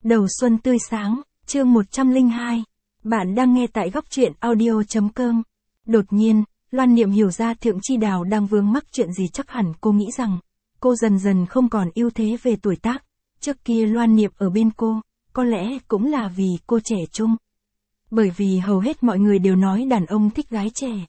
Đầu xuân tươi sáng, chương 102. Bạn đang nghe tại góc truyện audio.com. Đột nhiên, Loan Niệm hiểu ra Thượng Chi Đào đang vướng mắc chuyện gì, chắc hẳn cô nghĩ rằng, cô dần dần không còn ưu thế về tuổi tác. Trước kia Loan Niệm ở bên cô, có lẽ cũng là vì cô trẻ trung. Bởi vì hầu hết mọi người đều nói đàn ông thích gái trẻ.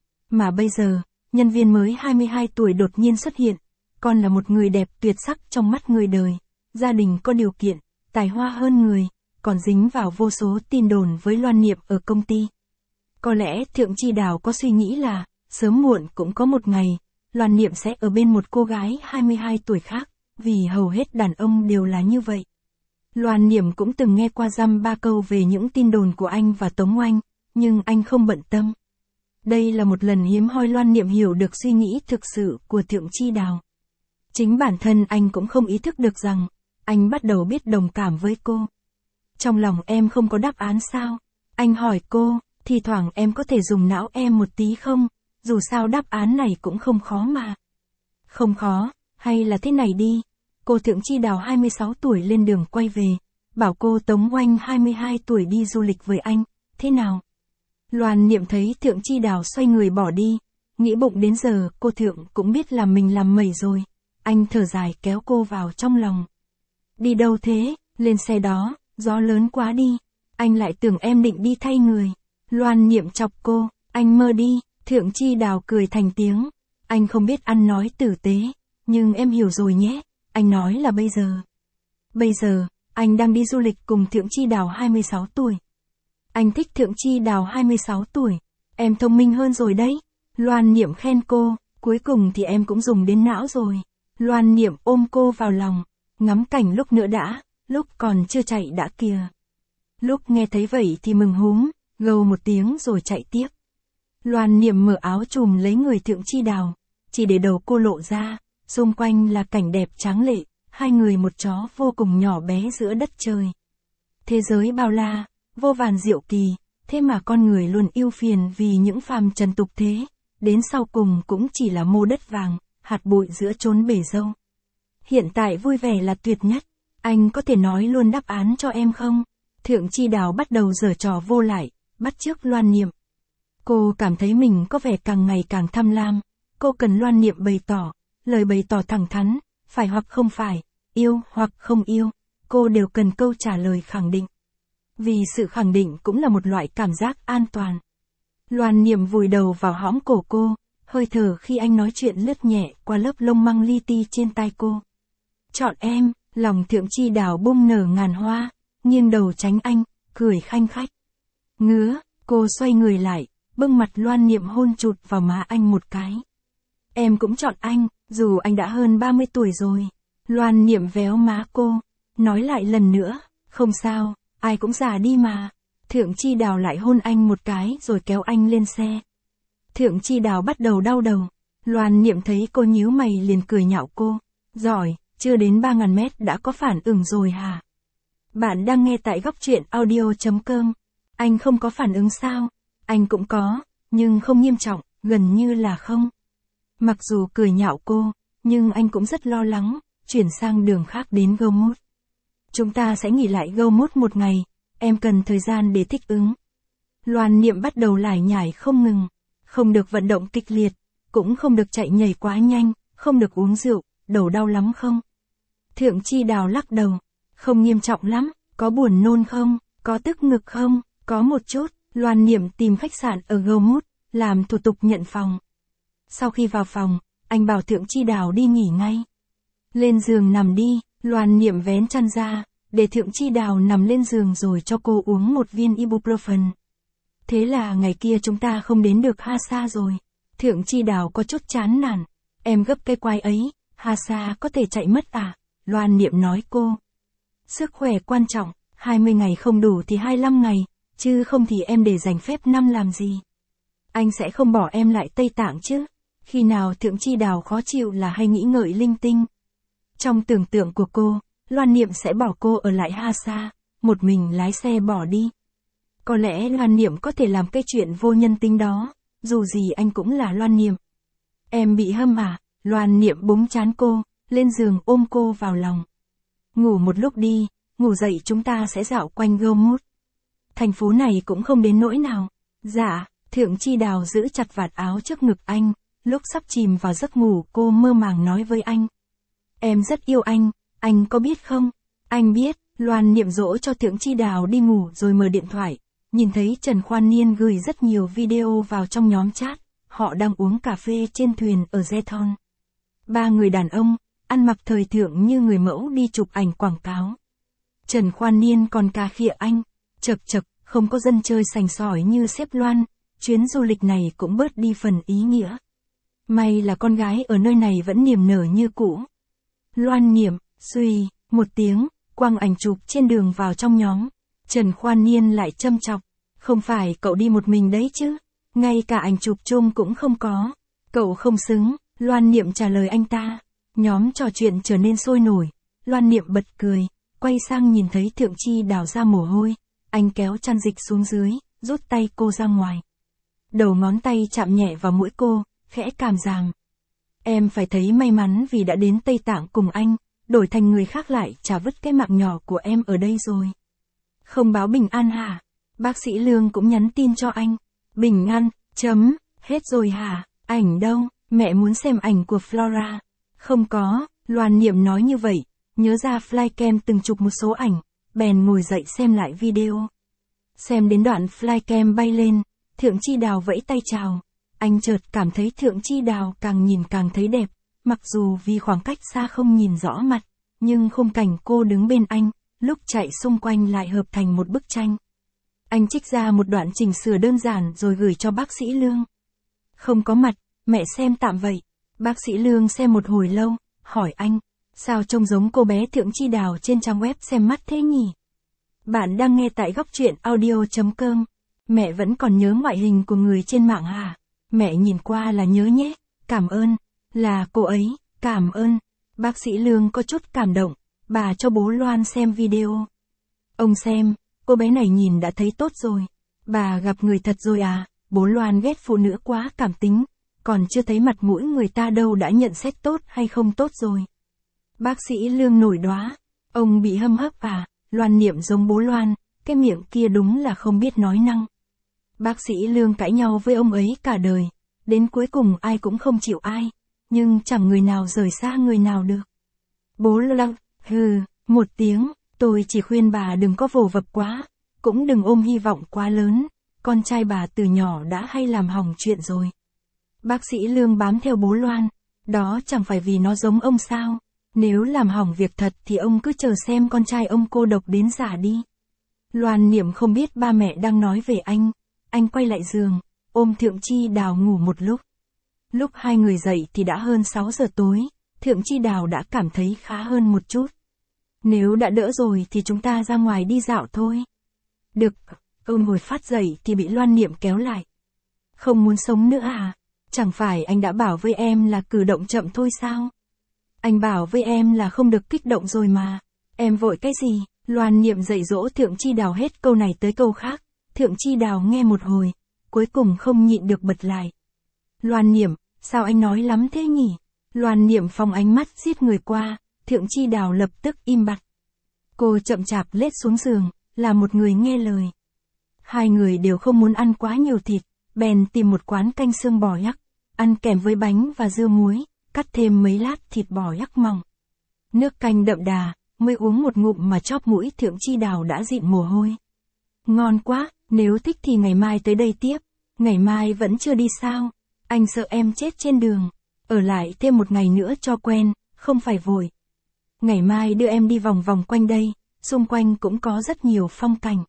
Mà bây giờ, nhân viên mới 22 tuổi đột nhiên xuất hiện, còn là một người đẹp tuyệt sắc trong mắt người đời, gia đình có điều kiện, tài hoa hơn người, còn dính vào vô số tin đồn với Loan Niệm ở công ty. Có lẽ Thượng Chi Đào có suy nghĩ là, sớm muộn cũng có một ngày, Loan Niệm sẽ ở bên một cô gái 22 tuổi khác, vì hầu hết đàn ông đều là như vậy. Loan Niệm cũng từng nghe qua dăm ba câu về những tin đồn của anh và Tống Oanh, nhưng anh không bận tâm. Đây là một lần hiếm hoi Loan Niệm hiểu được suy nghĩ thực sự của Thượng Chi Đào. Chính bản thân anh cũng không ý thức được rằng, anh bắt đầu biết đồng cảm với cô. Trong lòng em không có đáp án sao? Anh hỏi cô, thì thoảng em có thể dùng não em một tí không? Dù sao đáp án này cũng không khó mà. Không khó, hay là thế này đi. Cô Thượng Chi Đào 26 tuổi lên đường quay về, bảo cô Tống Oanh 22 tuổi đi du lịch với anh, thế nào? Loan Niệm thấy Thượng Chi Đào xoay người bỏ đi, nghĩ bụng đến giờ cô Thượng cũng biết là mình làm mẩy rồi. Anh thở dài kéo cô vào trong lòng. Đi đâu thế? Lên xe đó, gió lớn quá đi. Anh lại tưởng em định đi thay người. Loan Niệm chọc cô, anh mơ đi. Thượng Chi Đào cười thành tiếng. Anh không biết ăn nói tử tế, nhưng em hiểu rồi nhé. Anh nói là bây giờ. Bây giờ, anh đang đi du lịch cùng Thượng Chi Đào 26 tuổi. Anh thích Thượng Chi Đào 26 tuổi. Em thông minh hơn rồi đấy. Loan Niệm khen cô, cuối cùng thì em cũng dùng đến não rồi. Loan Niệm ôm cô vào lòng, ngắm cảnh lúc nữa đã, lúc còn chưa chạy đã kìa. Lúc nghe thấy vậy thì mừng húm, gâu một tiếng rồi chạy tiếp. Loan Niệm mở áo trùm lấy người Thượng Chi Đào, chỉ để đầu cô lộ ra, xung quanh là cảnh đẹp tráng lệ, hai người một chó vô cùng nhỏ bé giữa đất trời. Thế giới bao la, vô vàn diệu kỳ, thế mà con người luôn ưu phiền vì những phàm trần tục thế, đến sau cùng cũng chỉ là mô đất vàng, hạt bụi giữa chốn bể dâu. Hiện tại vui vẻ là tuyệt nhất, anh có thể nói luôn đáp án cho em không? Thượng Chi Đào bắt đầu giở trò vô lại, bắt chước Loan Niệm. Cô cảm thấy mình có vẻ càng ngày càng tham lam, cô cần Loan Niệm bày tỏ, lời bày tỏ thẳng thắn, phải hoặc không phải, yêu hoặc không yêu, cô đều cần câu trả lời khẳng định. Vì sự khẳng định cũng là một loại cảm giác an toàn. Loan Niệm vùi đầu vào hõm cổ cô, hơi thở khi anh nói chuyện lướt nhẹ qua lớp lông măng li ti trên tai cô. Chọn em, lòng Thượng Chi Đào bung nở ngàn hoa, nghiêng đầu tránh anh, cười khanh khách. Ngứa, cô xoay người lại, bưng mặt Loan Niệm hôn chụt vào má anh một cái. Em cũng chọn anh, dù anh đã hơn 30 tuổi rồi. Loan Niệm véo má cô, nói lại lần nữa, không sao, ai cũng già đi mà. Thượng Chi Đào lại hôn anh một cái rồi kéo anh lên xe. Thượng Chi Đào bắt đầu đau đầu. Loan Niệm thấy cô nhíu mày liền cười nhạo cô. Giỏi, chưa đến 3.000 mét đã có phản ứng rồi hả? Bạn đang nghe tại góc truyện audio.com. Anh không có phản ứng sao? Anh cũng có, nhưng không nghiêm trọng, gần như là không. Mặc dù cười nhạo cô, nhưng anh cũng rất lo lắng, chuyển sang đường khác đến Gomut. Chúng ta sẽ nghỉ lại Gomut một ngày, em cần thời gian để thích ứng. Loan Niệm bắt đầu lải nhải không ngừng. Không được vận động kịch liệt, cũng không được chạy nhảy quá nhanh, không được uống rượu, đầu đau lắm không? Thượng Chi Đào lắc đầu, không nghiêm trọng lắm, có buồn nôn không, có tức ngực không, có một chút. Loan Niệm tìm khách sạn ở Gomut, làm thủ tục nhận phòng. Sau khi vào phòng, anh bảo Thượng Chi Đào đi nghỉ ngay. Lên giường nằm đi, Loan Niệm vén chăn ra, để Thượng Chi Đào nằm lên giường rồi cho cô uống một viên ibuprofen. Thế là ngày kia chúng ta không đến được Hasa rồi. Thượng Chi Đào có chút chán nản. Em gấp cái quái ấy, Hasa có thể chạy mất à? Loan Niệm nói cô. Sức khỏe quan trọng, 20 ngày không đủ thì 25 ngày, chứ không thì em để dành phép năm làm gì? Anh sẽ không bỏ em lại Tây Tạng chứ? Khi nào Thượng Chi Đào khó chịu là hay nghĩ ngợi linh tinh. Trong tưởng tượng của cô, Loan Niệm sẽ bỏ cô ở lại Hasa, một mình lái xe bỏ đi. Có lẽ Loan Niệm có thể làm cái chuyện vô nhân tính đó, dù gì anh cũng là Loan Niệm. Em bị hâm à? Loan Niệm búng trán cô, lên giường ôm cô vào lòng. Ngủ một lúc đi, ngủ dậy chúng ta sẽ dạo quanh Gomut. Thành phố này cũng không đến nỗi nào. Dạ, Thượng Chi Đào giữ chặt vạt áo trước ngực anh, lúc sắp chìm vào giấc ngủ cô mơ màng nói với anh. Em rất yêu anh có biết không? Anh biết. Loan niệm dỗ cho Thượng Chi Đào đi ngủ rồi mở điện thoại, nhìn thấy Trần Khoan Niên gửi rất nhiều video vào trong nhóm chat, họ đang uống cà phê trên thuyền ở Zeton. 3 người đàn ông, ăn mặc thời thượng như người mẫu đi chụp ảnh quảng cáo. Trần Khoan Niên còn cà khịa anh, chật, không có dân chơi sành sỏi như sếp Loan, chuyến du lịch này cũng bớt đi phần ý nghĩa. May là con gái ở nơi này vẫn niềm nở như cũ. Loan niệm, suy, một tiếng, quăng ảnh chụp trên đường vào trong nhóm. Trần Khoan Niên lại châm chọc, không phải cậu đi một mình đấy chứ, ngay cả ảnh chụp chung cũng không có. Cậu không xứng, Loan niệm trả lời anh ta. Nhóm trò chuyện trở nên sôi nổi, Loan niệm bật cười, quay sang nhìn thấy Thượng Chi Đào ra mồ hôi, anh kéo chăn dịch xuống dưới, rút tay cô ra ngoài. Đầu ngón tay chạm nhẹ vào mũi cô, khẽ cảm giảm. Em phải thấy may mắn vì đã đến Tây Tạng cùng anh, đổi thành người khác lại chả vứt cái mạng nhỏ của em ở đây rồi. Không báo bình an hả? Bác sĩ Lương cũng nhắn tin cho anh. Bình an, hết rồi hả? Ảnh đâu? Mẹ muốn xem ảnh của Flora. Không có, Loan niệm nói như vậy, nhớ ra Flycam từng chụp một số ảnh, bèn ngồi dậy xem lại video. Xem đến đoạn Flycam bay lên, Thượng Chi Đào vẫy tay chào. Anh chợt cảm thấy Thượng Chi Đào càng nhìn càng thấy đẹp, mặc dù vì khoảng cách xa không nhìn rõ mặt, nhưng khung cảnh cô đứng bên anh, lúc chạy xung quanh lại hợp thành một bức tranh. Anh trích ra một đoạn chỉnh sửa đơn giản rồi gửi cho bác sĩ Lương. Không có mặt, mẹ xem tạm vậy. Bác sĩ Lương xem một hồi lâu, hỏi anh, sao trông giống cô bé Thượng Chi Đào trên trang web xem mắt thế nhỉ? Bạn đang nghe tại góc truyện audio.com. Mẹ vẫn còn nhớ ngoại hình của người trên mạng hả? Mẹ nhìn qua là nhớ nhé, cảm ơn. Là cô ấy, cảm ơn. Bác sĩ Lương có chút cảm động, bà cho bố Loan xem video. Ông xem, cô bé này nhìn đã thấy tốt rồi. Bà gặp người thật rồi à? Bố Loan ghét phụ nữ quá cảm tính, còn chưa thấy mặt mũi người ta đâu đã nhận xét tốt hay không tốt rồi. Bác sĩ Lương nổi đoá, ông bị hâm hấp à? Loan niệm giống bố Loan, cái miệng kia đúng là không biết nói năng. Bác sĩ Lương cãi nhau với ông ấy cả đời, đến cuối cùng ai cũng không chịu ai, nhưng chẳng người nào rời xa người nào được. Bố Loan, một tiếng, tôi chỉ khuyên bà đừng có vồ vập quá, cũng đừng ôm hy vọng quá lớn, con trai bà từ nhỏ đã hay làm hỏng chuyện rồi. Bác sĩ Lương bám theo bố Loan, đó chẳng phải vì nó giống ông sao, nếu làm hỏng việc thật thì ông cứ chờ xem con trai ông cô độc đến già đi. Loan niệm không biết ba mẹ đang nói về anh quay lại giường, ôm Thượng Chi Đào ngủ một lúc. Lúc hai người dậy thì đã hơn 6 giờ tối, Thượng Chi Đào đã cảm thấy khá hơn một chút. Nếu đã đỡ rồi thì chúng ta ra ngoài đi dạo thôi. Được, ông ngồi phát dậy thì bị Loan niệm kéo lại. Không muốn sống nữa à? Chẳng phải anh đã bảo với em là cử động chậm thôi sao? Anh bảo với em là không được kích động rồi mà. Em vội cái gì? Loan niệm dạy dỗ Thượng Chi Đào hết câu này tới câu khác. Thượng Chi Đào nghe một hồi, cuối cùng không nhịn được bật lại. Loan niệm, sao anh nói lắm thế nhỉ? Loan niệm phóng ánh mắt giết người qua, Thượng Chi Đào lập tức im bặt. Cô chậm chạp lết xuống giường, là một người nghe lời. Hai người đều không muốn ăn quá nhiều thịt, bèn tìm một quán canh xương bò yắc, ăn kèm với bánh và dưa muối, cắt thêm mấy lát thịt bò yắc mỏng. Nước canh đậm đà, mới uống một ngụm mà chóp mũi Thượng Chi Đào đã dịn mồ hôi. Ngon quá, nếu thích thì ngày mai tới đây tiếp. Ngày mai vẫn chưa đi sao? Anh sợ em chết trên đường. Ở lại thêm một ngày nữa cho quen, không phải vội. Ngày mai đưa em đi vòng vòng quanh đây, xung quanh cũng có rất nhiều phong cảnh.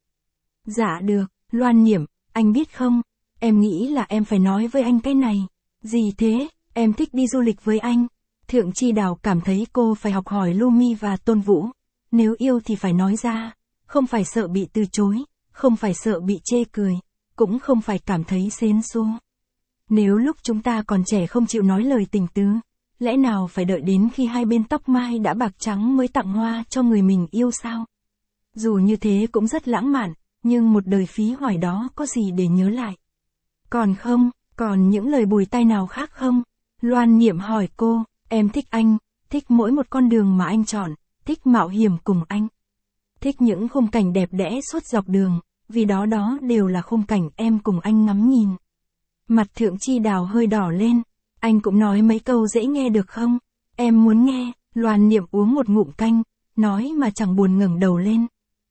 Dạ được, Loan niệm, anh biết không, em nghĩ là em phải nói với anh cái này. Gì thế, em thích đi du lịch với anh. Thượng Chi Đào cảm thấy cô phải học hỏi Lumi và Tôn Vũ. Nếu yêu thì phải nói ra, không phải sợ bị từ chối, không phải sợ bị chê cười, cũng không phải cảm thấy xến xô. Nếu lúc chúng ta còn trẻ không chịu nói lời tình tứ, lẽ nào phải đợi đến khi hai bên tóc mai đã bạc trắng mới tặng hoa cho người mình yêu sao? Dù như thế cũng rất lãng mạn, nhưng một đời phí hoài đó có gì để nhớ lại. Còn không, còn những lời bùi tai nào khác không? Loan niệm hỏi cô, em thích anh, thích mỗi một con đường mà anh chọn, thích mạo hiểm cùng anh. Thích những khung cảnh đẹp đẽ suốt dọc đường, vì đó đều là khung cảnh em cùng anh ngắm nhìn. Mặt Thượng Chi Đào hơi đỏ lên, anh cũng nói mấy câu dễ nghe được không? Em muốn nghe. Loan Niệm uống một ngụm canh, nói mà chẳng buồn ngẩng đầu lên.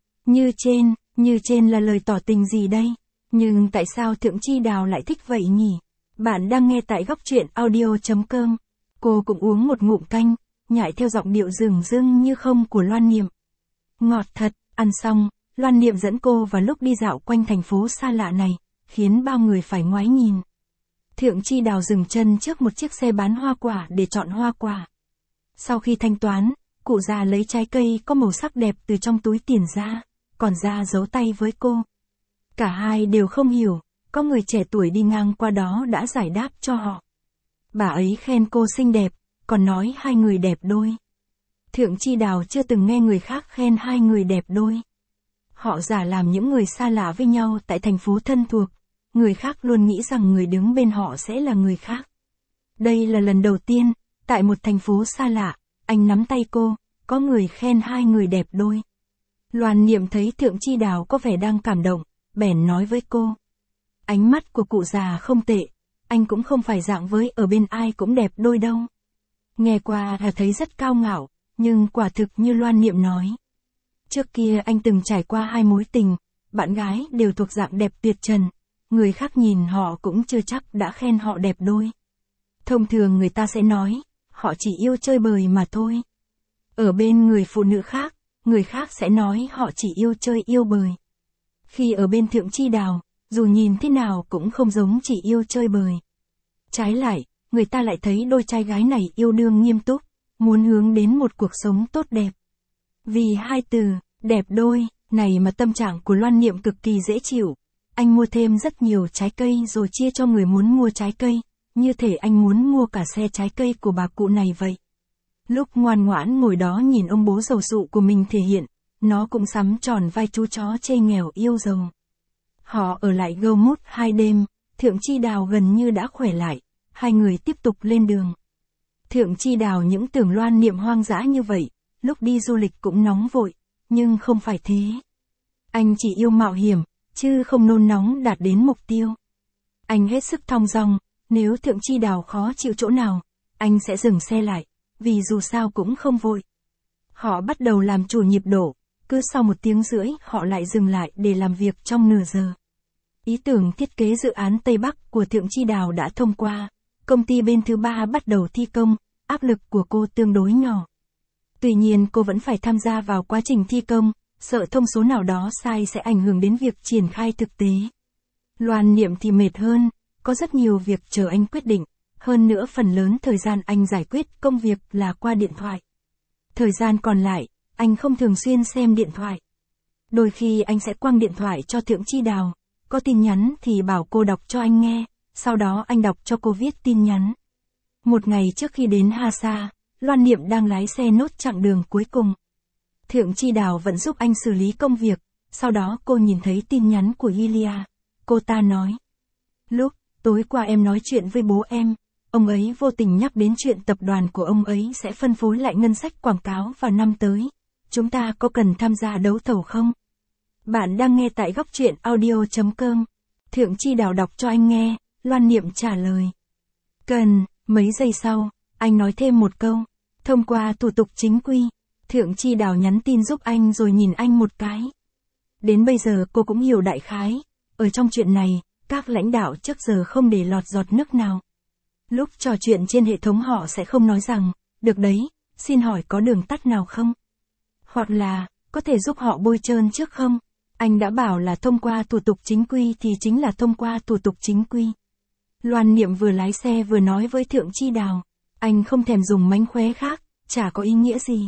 Như trên là lời tỏ tình gì đây? Nhưng tại sao Thượng Chi Đào lại thích vậy nhỉ? Bạn đang nghe tại góc truyện audio.com. Cô cũng uống một ngụm canh, nhại theo giọng điệu dửng dưng như không của Loan Niệm. Ngọt thật, ăn xong, Loan Niệm dẫn cô vào lúc đi dạo quanh thành phố xa lạ này, khiến bao người phải ngoái nhìn. Thượng Chi Đào dừng chân trước một chiếc xe bán hoa quả để chọn hoa quả. Sau khi thanh toán, cụ già lấy trái cây có màu sắc đẹp từ trong túi tiền ra, còn ra giấu tay với cô. Cả hai đều không hiểu, có người trẻ tuổi đi ngang qua đó đã giải đáp cho họ. Bà ấy khen cô xinh đẹp, còn nói hai người đẹp đôi. Thượng Chi Đào chưa từng nghe người khác khen hai người đẹp đôi. Họ giả làm những người xa lạ với nhau tại thành phố thân thuộc, người khác luôn nghĩ rằng người đứng bên họ sẽ là người khác. Đây là lần đầu tiên, tại một thành phố xa lạ, anh nắm tay cô, có người khen hai người đẹp đôi. Loan Niệm thấy Thượng Chi Đào có vẻ đang cảm động, bèn nói với cô. Ánh mắt của cụ già không tệ, anh cũng không phải dạng với ở bên ai cũng đẹp đôi đâu. Nghe qua là thấy rất cao ngạo, nhưng quả thực như Loan Niệm nói. Trước kia anh từng trải qua 2 mối tình, bạn gái đều thuộc dạng đẹp tuyệt trần, người khác nhìn họ cũng chưa chắc đã khen họ đẹp đôi. Thông thường người ta sẽ nói, họ chỉ yêu chơi bời mà thôi. Ở bên người phụ nữ khác, người khác sẽ nói họ chỉ yêu chơi yêu bời. Khi ở bên Thượng Chi Đào, dù nhìn thế nào cũng không giống chỉ yêu chơi bời. Trái lại, người ta lại thấy đôi trai gái này yêu đương nghiêm túc, muốn hướng đến một cuộc sống tốt đẹp. Vì hai từ, đẹp đôi, này mà tâm trạng của Loan Niệm cực kỳ dễ chịu. Anh mua thêm rất nhiều trái cây rồi chia cho người muốn mua trái cây, như thể anh muốn mua cả xe trái cây của bà cụ này vậy. Lúc ngoan ngoãn ngồi đó nhìn ông bố giàu sụ của mình thể hiện, nó cũng sắm tròn vai chú chó chê nghèo yêu giàu. Họ ở lại Gâu Mút 2 đêm, Thượng Chi Đào gần như đã khỏe lại, hai người tiếp tục lên đường. Thượng Chi Đào những tưởng Loan Niệm hoang dã như vậy, lúc đi du lịch cũng nóng vội, nhưng không phải thế. Anh chỉ yêu mạo hiểm, chứ không nôn nóng đạt đến mục tiêu. Anh hết sức thong dong, nếu Thượng Chi Đào khó chịu chỗ nào, anh sẽ dừng xe lại, vì dù sao cũng không vội. Họ bắt đầu làm chủ nhịp độ, cứ sau 1 tiếng rưỡi họ lại dừng lại để làm việc trong nửa giờ. Ý tưởng thiết kế dự án Tây Bắc của Thượng Chi Đào đã thông qua, công ty bên thứ 3 bắt đầu thi công, áp lực của cô tương đối nhỏ. Tuy nhiên cô vẫn phải tham gia vào quá trình thi công, sợ thông số nào đó sai sẽ ảnh hưởng đến việc triển khai thực tế. Loan Niệm thì mệt hơn, có rất nhiều việc chờ anh quyết định, hơn nữa phần lớn thời gian anh giải quyết công việc là qua điện thoại. Thời gian còn lại, anh không thường xuyên xem điện thoại. Đôi khi anh sẽ quăng điện thoại cho Thượng Chi Đào, có tin nhắn thì bảo cô đọc cho anh nghe, sau đó anh đọc cho cô viết tin nhắn. Một ngày trước khi đến Hà Sa, Loan Niệm đang lái xe nốt chặng đường cuối cùng. Thượng Chi Đào vẫn giúp anh xử lý công việc, sau đó cô nhìn thấy tin nhắn của Ilia. Cô ta nói. Lúc tối qua em nói chuyện với bố em, ông ấy vô tình nhắc đến chuyện tập đoàn của ông ấy sẽ phân phối lại ngân sách quảng cáo vào năm tới. Chúng ta có cần tham gia đấu thầu không? Bạn đang nghe tại góc truyện audio.com. Thượng Chi Đào đọc cho anh nghe, Loan Niệm trả lời. Cần. Mấy giây sau, anh nói thêm một câu. Thông qua thủ tục chính quy. Thượng Chi Đào nhắn tin giúp anh rồi nhìn anh một cái. Đến bây giờ cô cũng hiểu đại khái. Ở trong chuyện này, các lãnh đạo trước giờ không để lọt giọt nước nào. Lúc trò chuyện trên hệ thống họ sẽ không nói rằng, được đấy, xin hỏi có đường tắt nào không? Hoặc là, có thể giúp họ bôi trơn trước không? Anh đã bảo là thông qua thủ tục chính quy thì chính là thông qua thủ tục chính quy. Loan Niệm vừa lái xe vừa nói với Thượng Chi Đào, anh không thèm dùng mánh khóe khác, chả có ý nghĩa gì.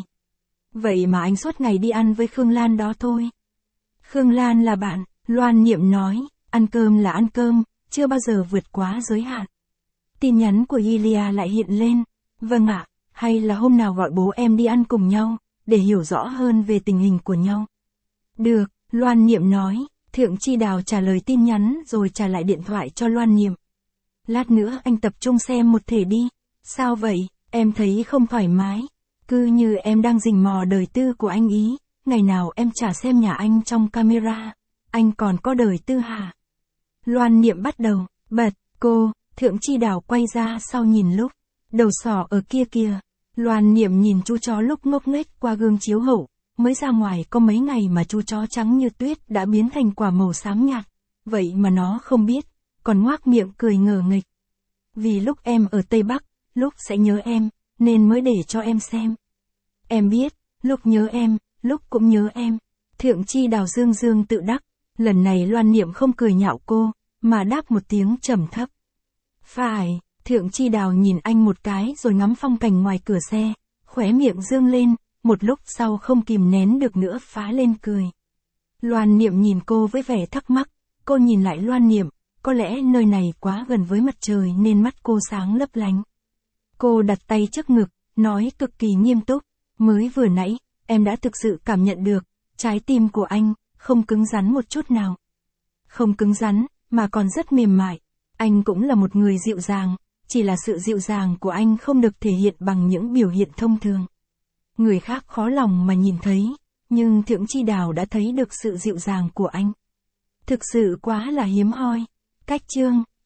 Vậy mà anh suốt ngày đi ăn với Khương Lan đó thôi. Khương Lan là bạn, Loan Niệm nói, ăn cơm là ăn cơm, chưa bao giờ vượt quá giới hạn. Tin nhắn của Ilia lại hiện lên, vâng ạ, hay là hôm nào gọi bố em đi ăn cùng nhau, để hiểu rõ hơn về tình hình của nhau. Được, Loan Niệm nói, Thượng Chi Đào trả lời tin nhắn rồi trả lại điện thoại cho Loan Niệm. Lát nữa anh tập trung xem một thể đi. Sao vậy, em thấy không thoải mái. Cứ như em đang rình mò đời tư của anh ý. ngày nào em chả xem nhà anh trong camera, anh còn có đời tư hả? Loan Niệm bắt đầu, bật, cô, Thượng Chi Đào quay ra sau nhìn lúc, đầu sỏ ở kia kìa. Loan Niệm nhìn chú chó lúc ngốc nghếch qua gương chiếu hậu, mới ra ngoài có mấy ngày mà chú chó trắng như tuyết đã biến thành quả màu xám nhạt, vậy mà nó không biết, còn ngoác miệng cười ngờ nghịch. Vì lúc em ở Tây Bắc, lúc sẽ nhớ em, nên mới để cho em xem. Em biết, lúc nhớ em, lúc cũng nhớ em. Thượng Chi Đào dương dương tự đắc, lần này Loan Niệm không cười nhạo cô, mà đáp một tiếng trầm thấp. Phải, Thượng Chi Đào nhìn anh một cái rồi ngắm phong cảnh ngoài cửa xe, khóe miệng dương lên, một lúc sau không kìm nén được nữa phá lên cười. Loan Niệm nhìn cô với vẻ thắc mắc, cô nhìn lại Loan Niệm, có lẽ nơi này quá gần với mặt trời nên mắt cô sáng lấp lánh. Cô đặt tay trước ngực, nói cực kỳ nghiêm túc, mới vừa nãy, em đã thực sự cảm nhận được, trái tim của anh, không cứng rắn một chút nào. Không cứng rắn, mà còn rất mềm mại. Anh cũng là một người dịu dàng, chỉ là sự dịu dàng của anh không được thể hiện bằng những biểu hiện thông thường. Người khác khó lòng mà nhìn thấy, nhưng Thượng Chi Đào đã thấy được sự dịu dàng của anh. Thực sự quá là hiếm hoi. Cách chương